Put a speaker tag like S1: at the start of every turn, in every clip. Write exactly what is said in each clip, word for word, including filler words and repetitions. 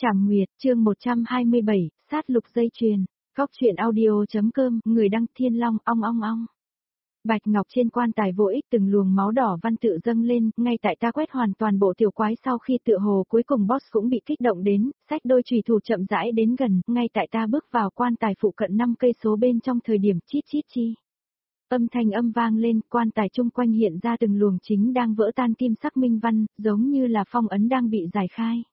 S1: Trảm Nguyệt, chương một trăm hai mươi bảy, sát lục dây chuyền. Góc truyện audio.com, người đăng Thiên Long, ong ong ong. Bạch ngọc trên quan tài vô ích từng luồng máu đỏ văn tự dâng lên, ngay tại ta quét hoàn toàn bộ tiểu quái sau khi tựa hồ cuối cùng boss cũng bị kích động đến, xách đôi chùy thủ chậm rãi đến gần, ngay tại ta bước vào quan tài phụ cận năm cây số bên trong thời điểm chít chít chi. Âm thanh âm vang lên, quan tài chung quanh hiện ra từng luồng chính đang vỡ tan kim sắc minh văn, giống như là phong ấn đang bị giải khai.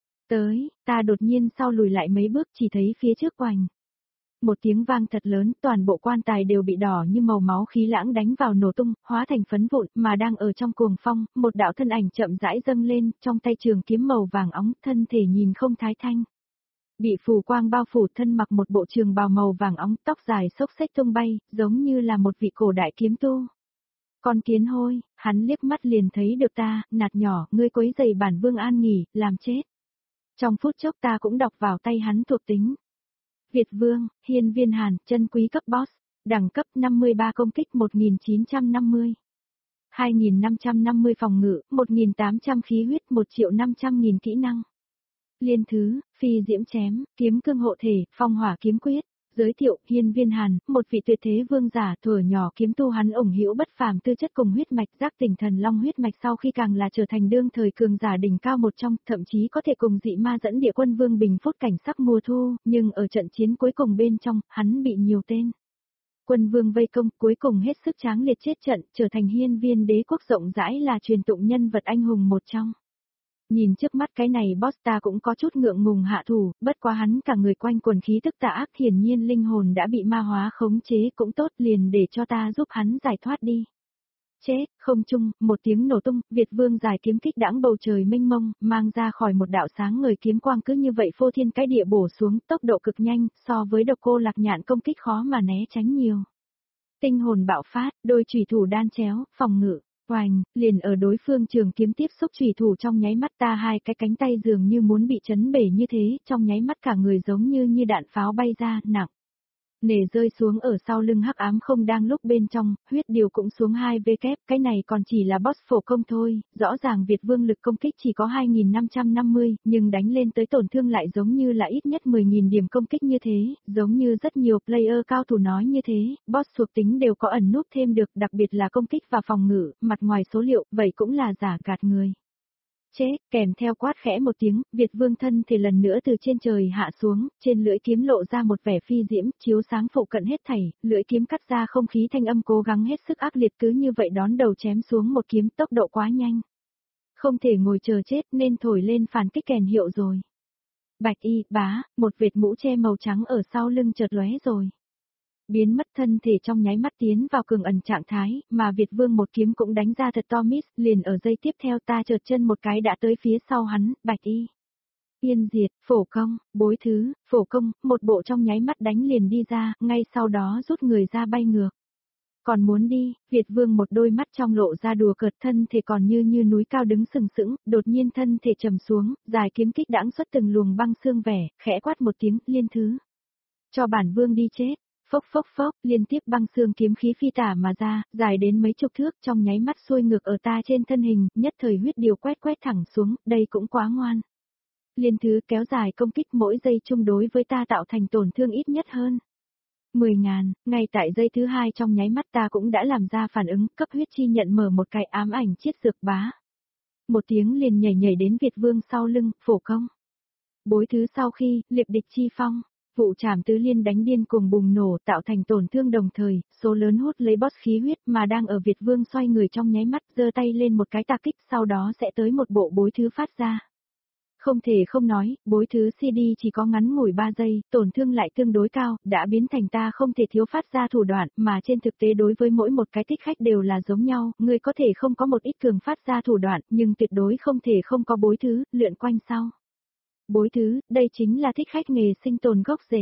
S1: Tới, ta đột nhiên sau lùi lại mấy bước chỉ thấy phía trước quanh. Một tiếng vang thật lớn, toàn bộ quan tài đều bị đỏ như màu máu khí lãng đánh vào nổ tung, hóa thành phấn vụn, mà đang ở trong cuồng phong, một đạo thân ảnh chậm rãi dâng lên, trong tay trường kiếm màu vàng óng, thân thể nhìn không thái thanh. Bị phù quang bao phủ, thân mặc một bộ trường bào màu vàng óng, tóc dài xốc xếch tung bay, giống như là một vị cổ đại kiếm tu. Con kiến hôi, hắn liếc mắt liền thấy được ta, nạt nhỏ, ngươi quấy rầy bản vương an nghỉ, làm chết. Trong phút chốc ta cũng đọc vào tay hắn thuộc tính. Việt Vương, Hiên Viên Hàn, chân quý cấp boss, đẳng cấp năm mươi ba công kích một nghìn chín trăm năm mươi. hai nghìn năm trăm năm mươi phòng ngự, một nghìn tám trăm khí huyết, một triệu năm trăm nghìn kỹ năng. Liên thứ, phi diễm chém, kiếm cương hộ thể, phong hỏa kiếm quyết. Giới thiệu, Hiên Viên Hàn, một vị tuyệt thế vương giả, thuở nhỏ kiếm tu hắn ủng hữu bất phàm tư chất cùng huyết mạch, giác tỉnh thần long huyết mạch sau khi càng là trở thành đương thời cường giả đỉnh cao một trong, thậm chí có thể cùng dị ma dẫn địa quân vương bình phút cảnh sắc mùa thu, nhưng ở trận chiến cuối cùng bên trong, hắn bị nhiều tên quân vương vây công, cuối cùng hết sức tráng liệt chết trận, trở thành hiên viên đế quốc rộng rãi là truyền tụng nhân vật anh hùng một trong. Nhìn trước mắt cái này boss ta cũng có chút ngượng ngùng hạ thủ, bất quá hắn cả người quanh quần khí tức tà ác, hiển nhiên linh hồn đã bị ma hóa khống chế, cũng tốt, liền để cho ta giúp hắn giải thoát đi. Chết, không chung, một tiếng nổ tung, Việt Vương giải kiếm kích đãng bầu trời mênh mông, mang ra khỏi một đạo sáng ngời kiếm quang cứ như vậy phô thiên cái địa bổ xuống, tốc độ cực nhanh, so với độc cô lạc nhạn công kích khó mà né tránh nhiều. Tinh hồn bạo phát, đôi chủy thủ đan chéo, phòng ngự. Oành, liền ở đối phương trường kiếm tiếp xúc chủy thủ trong nháy mắt ta hai cái cánh tay dường như muốn bị chấn bể như thế, trong nháy mắt cả người giống như như đạn pháo bay ra, nặng. Nề rơi xuống ở sau lưng hắc ám không đang lúc bên trong, huyết điều cũng xuống hai vê kép, cái này còn chỉ là boss phổ công thôi, rõ ràng Việt Vương lực công kích chỉ có hai nghìn năm trăm năm mươi, nhưng đánh lên tới tổn thương lại giống như là ít nhất mười nghìn điểm công kích như thế, giống như rất nhiều player cao thủ nói như thế, boss thuộc tính đều có ẩn núp thêm được, đặc biệt là công kích và phòng ngự, mặt ngoài số liệu, vậy cũng là giả gạt người. Chết, kèm theo quát khẽ một tiếng, Việt Vương thân thể lần nữa từ trên trời hạ xuống, trên lưỡi kiếm lộ ra một vẻ phi diễm, chiếu sáng phụ cận hết thảy, lưỡi kiếm cắt ra không khí thanh âm cố gắng hết sức ác liệt cứ như vậy đón đầu chém xuống một kiếm, tốc độ quá nhanh. Không thể ngồi chờ chết nên thổi lên phản kích kèn hiệu rồi. Bạch y, bá, một vệt mũ che màu trắng ở sau lưng chợt lóe rồi. Biến mất thân thể trong nháy mắt tiến vào cường ẩn trạng thái, mà Việt Vương một kiếm cũng đánh ra thật to miss, liền ở giây tiếp theo ta trượt chân một cái đã tới phía sau hắn, bạch y. Yên diệt, phổ công, bối thứ, phổ công, một bộ trong nháy mắt đánh liền đi ra, ngay sau đó rút người ra bay ngược. Còn muốn đi, Việt Vương một đôi mắt trong lộ ra đùa cợt, thân thể còn như như núi cao đứng sừng sững, đột nhiên thân thể trầm xuống, dài kiếm kích đãng xuất từng luồng băng xương vẻ, khẽ quát một tiếng, liên thứ. Cho bản Vương đi chết. Phốc phốc phốc, liên tiếp băng xương kiếm khí phi tả mà ra, dài đến mấy chục thước, trong nháy mắt xuôi ngược ở ta trên thân hình, nhất thời huyết điều quét quét thẳng xuống, đây cũng quá ngoan. Liên thứ kéo dài công kích mỗi giây chung đối với ta tạo thành tổn thương ít nhất hơn mười ngàn, ngay tại giây thứ hai trong nháy mắt ta cũng đã làm ra phản ứng, cấp huyết chi nhận mở một cái ám ảnh chiết dược bá. Một tiếng liền nhảy nhảy đến Việt Vương sau lưng, phổ công. Bối thứ sau khi, liệp địch chi phong. Vụ trảm tứ liên đánh điên cuồng bùng nổ tạo thành tổn thương đồng thời, số lớn hút lấy boss khí huyết mà đang ở Việt Vương xoay người trong nháy mắt giơ tay lên một cái tà kích sau đó sẽ tới một bộ bối thứ phát ra. Không thể không nói, bối thứ xê đê chỉ có ngắn ngủi ba giây, tổn thương lại tương đối cao, đã biến thành ta không thể thiếu phát ra thủ đoạn, mà trên thực tế đối với mỗi một cái thích khách đều là giống nhau, người có thể không có một ít cường phát ra thủ đoạn, nhưng tuyệt đối không thể không có bối thứ, lượn quanh sau. Bối thứ, đây chính là thích khách nghề sinh tồn gốc rễ.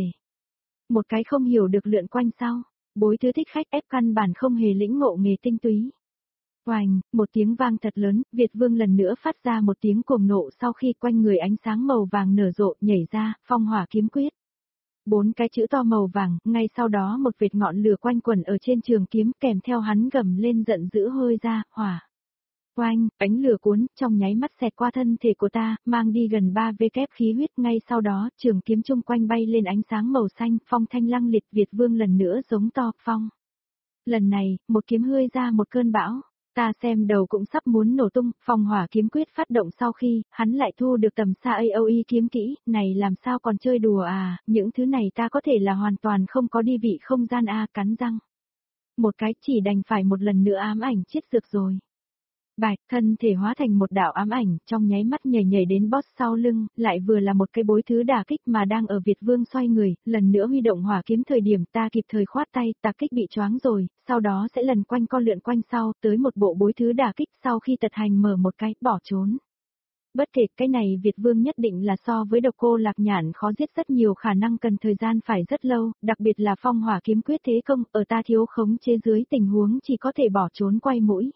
S1: Một cái không hiểu được lượn quanh sau, bối thứ thích khách ép căn bản không hề lĩnh ngộ nghề tinh túy. Oành, một tiếng vang thật lớn, Việt Vương lần nữa phát ra một tiếng cuồng nộ sau khi quanh người ánh sáng màu vàng nở rộ nhảy ra, phong hỏa kiếm quyết. Bốn cái chữ to màu vàng, ngay sau đó một vệt ngọn lửa quanh quẩn ở trên trường kiếm kèm theo hắn gầm lên giận dữ hơi ra, hỏa. Oanh, ánh lửa cuốn, trong nháy mắt xẹt qua thân thể của ta, mang đi gần ba vê kép khí huyết, ngay sau đó, trường kiếm chung quanh bay lên ánh sáng màu xanh, phong thanh lăng liệt, Việt Vương lần nữa giống to, phong. Lần này, một kiếm hươi ra một cơn bão, ta xem đầu cũng sắp muốn nổ tung, phong hỏa kiếm quyết phát động sau khi, hắn lại thu được tầm xa a o e kiếm kỹ, này làm sao còn chơi đùa à, những thứ này ta có thể là hoàn toàn không có đi vị không gian a cắn răng. Một cái chỉ đành phải một lần nữa ám ảnh chết dược rồi. Bạch, thân thể hóa thành một đạo ám ảnh, trong nháy mắt nhảy nhảy đến boss sau lưng, lại vừa là một cái bối thứ đả kích mà đang ở Việt Vương xoay người, lần nữa huy động hỏa kiếm thời điểm ta kịp thời khoát tay, tà kích bị choáng rồi, sau đó sẽ lần quanh co lượn quanh sau, tới một bộ bối thứ đả kích sau khi tật hành mở một cái, bỏ trốn. Bất kể cái này Việt Vương nhất định là so với độc cô lạc nhạn khó giết rất nhiều khả năng cần thời gian phải rất lâu, đặc biệt là phong hỏa kiếm quyết thế công, ở ta thiếu khống chế dưới tình huống chỉ có thể bỏ trốn quay mũi.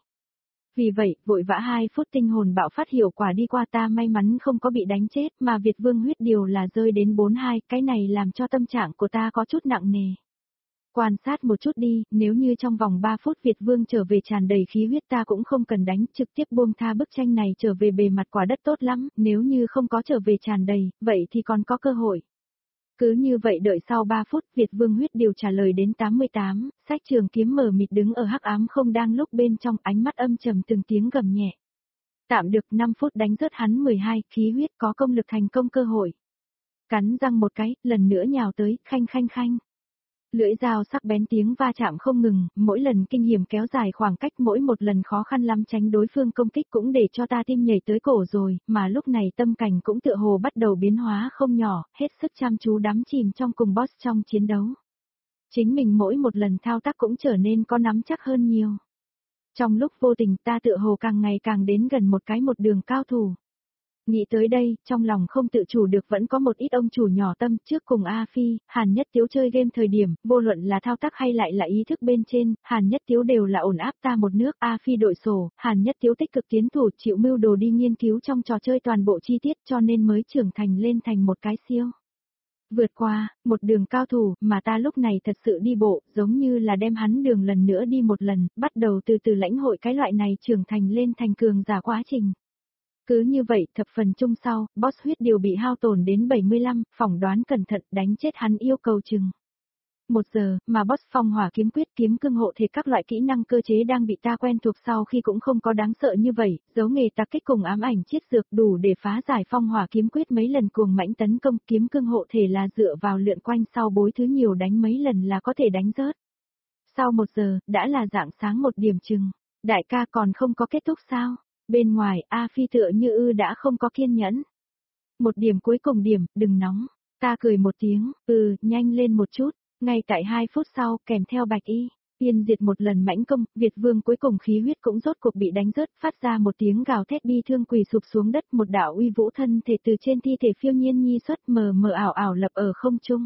S1: Vì vậy, vội vã hai phút tinh hồn bạo phát hiệu quả đi qua ta may mắn không có bị đánh chết mà Việt Vương huyết điều là rơi đến bốn hai, cái này làm cho tâm trạng của ta có chút nặng nề. Quan sát một chút đi, nếu như trong vòng ba phút Việt Vương trở về tràn đầy khí huyết ta cũng không cần đánh, trực tiếp buông tha bức tranh này trở về bề mặt quả đất tốt lắm, nếu như không có trở về tràn đầy, vậy thì còn có cơ hội. Cứ như vậy đợi sau ba phút, Việt Vương huyết điều trả lời đến tám mươi tám, sách trường kiếm mở mịt đứng ở hắc ám không đang lúc bên trong ánh mắt âm trầm từng tiếng gầm nhẹ. Tạm được năm phút đánh rớt hắn mười hai, khí huyết có công lực thành công cơ hội. Cắn răng một cái, lần nữa nhào tới, khanh khanh khanh. Lưỡi dao sắc bén tiếng va chạm không ngừng, mỗi lần kinh hiểm kéo dài khoảng cách mỗi một lần khó khăn lắm tránh đối phương công kích cũng để cho ta tim nhảy tới cổ rồi, mà lúc này tâm cảnh cũng tựa hồ bắt đầu biến hóa không nhỏ, hết sức chăm chú đắm chìm trong cùng boss trong chiến đấu. Chính mình mỗi một lần thao tác cũng trở nên có nắm chắc hơn nhiều. Trong lúc vô tình ta tựa hồ càng ngày càng đến gần một cái một đường cao thủ. Nghĩ tới đây, trong lòng không tự chủ được vẫn có một ít ông chủ nhỏ tâm trước cùng A Phi, Hàn Nhất Tiếu chơi game thời điểm, vô luận là thao tác hay lại là ý thức bên trên, Hàn Nhất Tiếu đều là ổn áp ta một nước, A Phi đội sổ, Hàn Nhất Tiếu tích cực tiến thủ chịu mưu đồ đi nghiên cứu trong trò chơi toàn bộ chi tiết cho nên mới trưởng thành lên thành một cái siêu. Vượt qua, một đường cao thủ mà ta lúc này thật sự đi bộ, giống như là đem hắn đường lần nữa đi một lần, bắt đầu từ từ lãnh hội cái loại này trưởng thành lên thành cường giả quá trình. Cứ như vậy, thập phần chung sau, boss huyết điều bị hao tổn đến bảy mươi lăm, phỏng đoán cẩn thận đánh chết hắn yêu cầu chừng. Một giờ, mà boss phong hỏa kiếm quyết kiếm cương hộ thể các loại kỹ năng cơ chế đang bị ta quen thuộc sau khi cũng không có đáng sợ như vậy, dấu nghề tạc kích cùng ám ảnh chiết dược đủ để phá giải phong hỏa kiếm quyết mấy lần cuồng mãnh tấn công kiếm cương hộ thể là dựa vào lượn quanh sau bối thứ nhiều đánh mấy lần là có thể đánh rớt. Sau một giờ, đã là dạng sáng một điểm chừng, đại ca còn không có kết thúc sao? Bên ngoài, A Phi tựa như ư đã không có kiên nhẫn. Một điểm cuối cùng điểm, đừng nóng. Ta cười một tiếng, ừ, nhanh lên một chút. Ngay tại hai phút sau, kèm theo bạch y, tiên diệt một lần mãnh công, Việt Vương cuối cùng khí huyết cũng rốt cuộc bị đánh rớt, phát ra một tiếng gào thét bi thương quỳ sụp xuống đất, một đạo uy vũ thân thể từ trên thi thể phiêu nhiên nhi xuất mờ mờ ảo ảo lập ở không trung.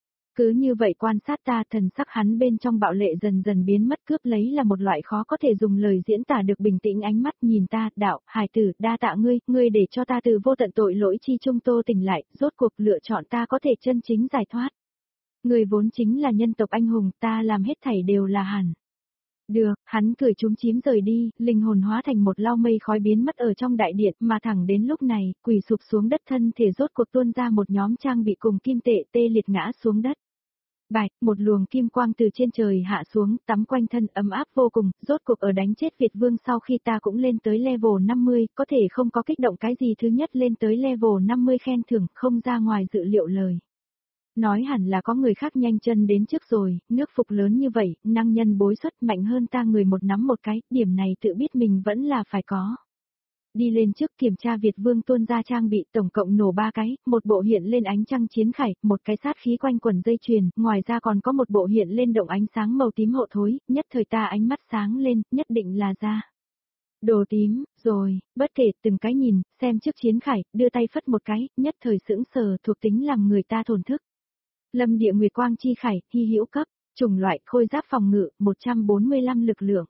S1: Cứ như vậy quan sát ta thần sắc hắn bên trong bạo lệ dần dần biến mất cướp lấy là một loại khó có thể dùng lời diễn tả được bình tĩnh ánh mắt nhìn ta, đạo, hài tử, đa tạ ngươi, ngươi để cho ta từ vô tận tội lỗi chi trung tô tỉnh lại, rốt cuộc lựa chọn ta có thể chân chính giải thoát. Ngươi vốn chính là nhân tộc anh hùng, ta làm hết thảy đều là hẳn. Được, hắn cười chúm chím rời đi, linh hồn hóa thành một lau mây khói biến mất ở trong đại điện, mà thẳng đến lúc này, quỳ sụp xuống đất thân thể rốt cuộc tuôn ra một nhóm trang bị cùng kim tệ tê liệt ngã xuống đất. Bạch, một luồng kim quang từ trên trời hạ xuống, tắm quanh thân ấm áp vô cùng, rốt cuộc ở đánh chết Việt Vương sau khi ta cũng lên tới level năm mươi, có thể không có kích động cái gì thứ nhất lên tới level năm mươi khen thưởng, không ra ngoài dự liệu lời. Nói hẳn là có người khác nhanh chân đến trước rồi, nước phục lớn như vậy, năng nhân bối xuất mạnh hơn ta người một nắm một cái, điểm này tự biết mình vẫn là phải có. Đi lên trước kiểm tra Việt Vương tuôn ra trang bị tổng cộng nổ ba cái, một bộ hiện lên ánh trăng chiến khải, một cái sát khí quanh quần dây chuyền, ngoài ra còn có một bộ hiện lên động ánh sáng màu tím hộ thối, nhất thời ta ánh mắt sáng lên, nhất định là ra. Đồ tím, rồi, bất kể từng cái nhìn, xem trước chiến khải, đưa tay phất một cái, nhất thời sững sờ thuộc tính làm người ta thổn thức. Lâm địa nguyệt quang chi khải, hy hữu cấp, chủng loại khôi giáp phòng ngự, một trăm bốn mươi lăm lực lượng.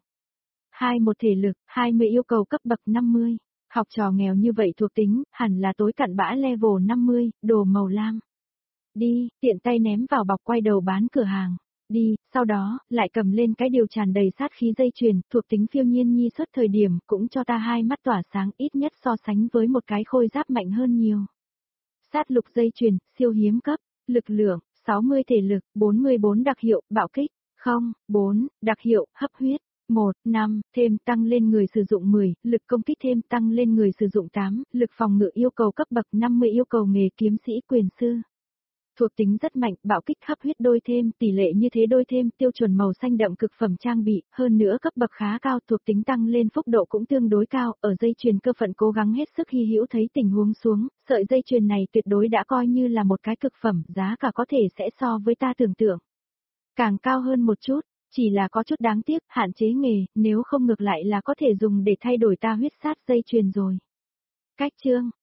S1: hai một thể lực, hai mươi yêu cầu cấp bậc năm mươi. Học trò nghèo như vậy thuộc tính, hẳn là tối cặn bã level năm mươi, đồ màu lam. Đi, tiện tay ném vào bọc quay đầu bán cửa hàng. đi, sau đó, lại cầm lên cái điều tràn đầy sát khí dây chuyền, thuộc tính phiêu nhiên nhi suốt thời điểm, cũng cho ta hai mắt tỏa sáng ít nhất so sánh với một cái khôi giáp mạnh hơn nhiều. Sát lục dây chuyền, siêu hiếm cấp, lực lượng, sáu mươi thể lực, bốn mươi bốn đặc hiệu, bạo kích, không, bốn, đặc hiệu, hấp huyết. một, năm, thêm tăng lên người sử dụng mười, lực công kích thêm tăng lên người sử dụng tám, lực phòng ngự yêu cầu cấp bậc năm mươi yêu cầu nghề kiếm sĩ quyền sư. Thuộc tính rất mạnh, bạo kích hấp huyết đôi thêm, tỷ lệ như thế đôi thêm, tiêu chuẩn màu xanh đậm cực phẩm trang bị, hơn nữa cấp bậc khá cao, thuộc tính tăng lên phúc độ cũng tương đối cao, ở dây chuyền cơ phận cố gắng hết sức hy hữu thấy tình huống xuống, sợi dây chuyền này tuyệt đối đã coi như là một cái cực phẩm, giá cả có thể sẽ so với ta tưởng tượng càng cao hơn một chút. Chỉ là có chút đáng tiếc, hạn chế nghề, nếu không ngược lại là có thể dùng để thay đổi ta huyết sát dây chuyền rồi. Cách chương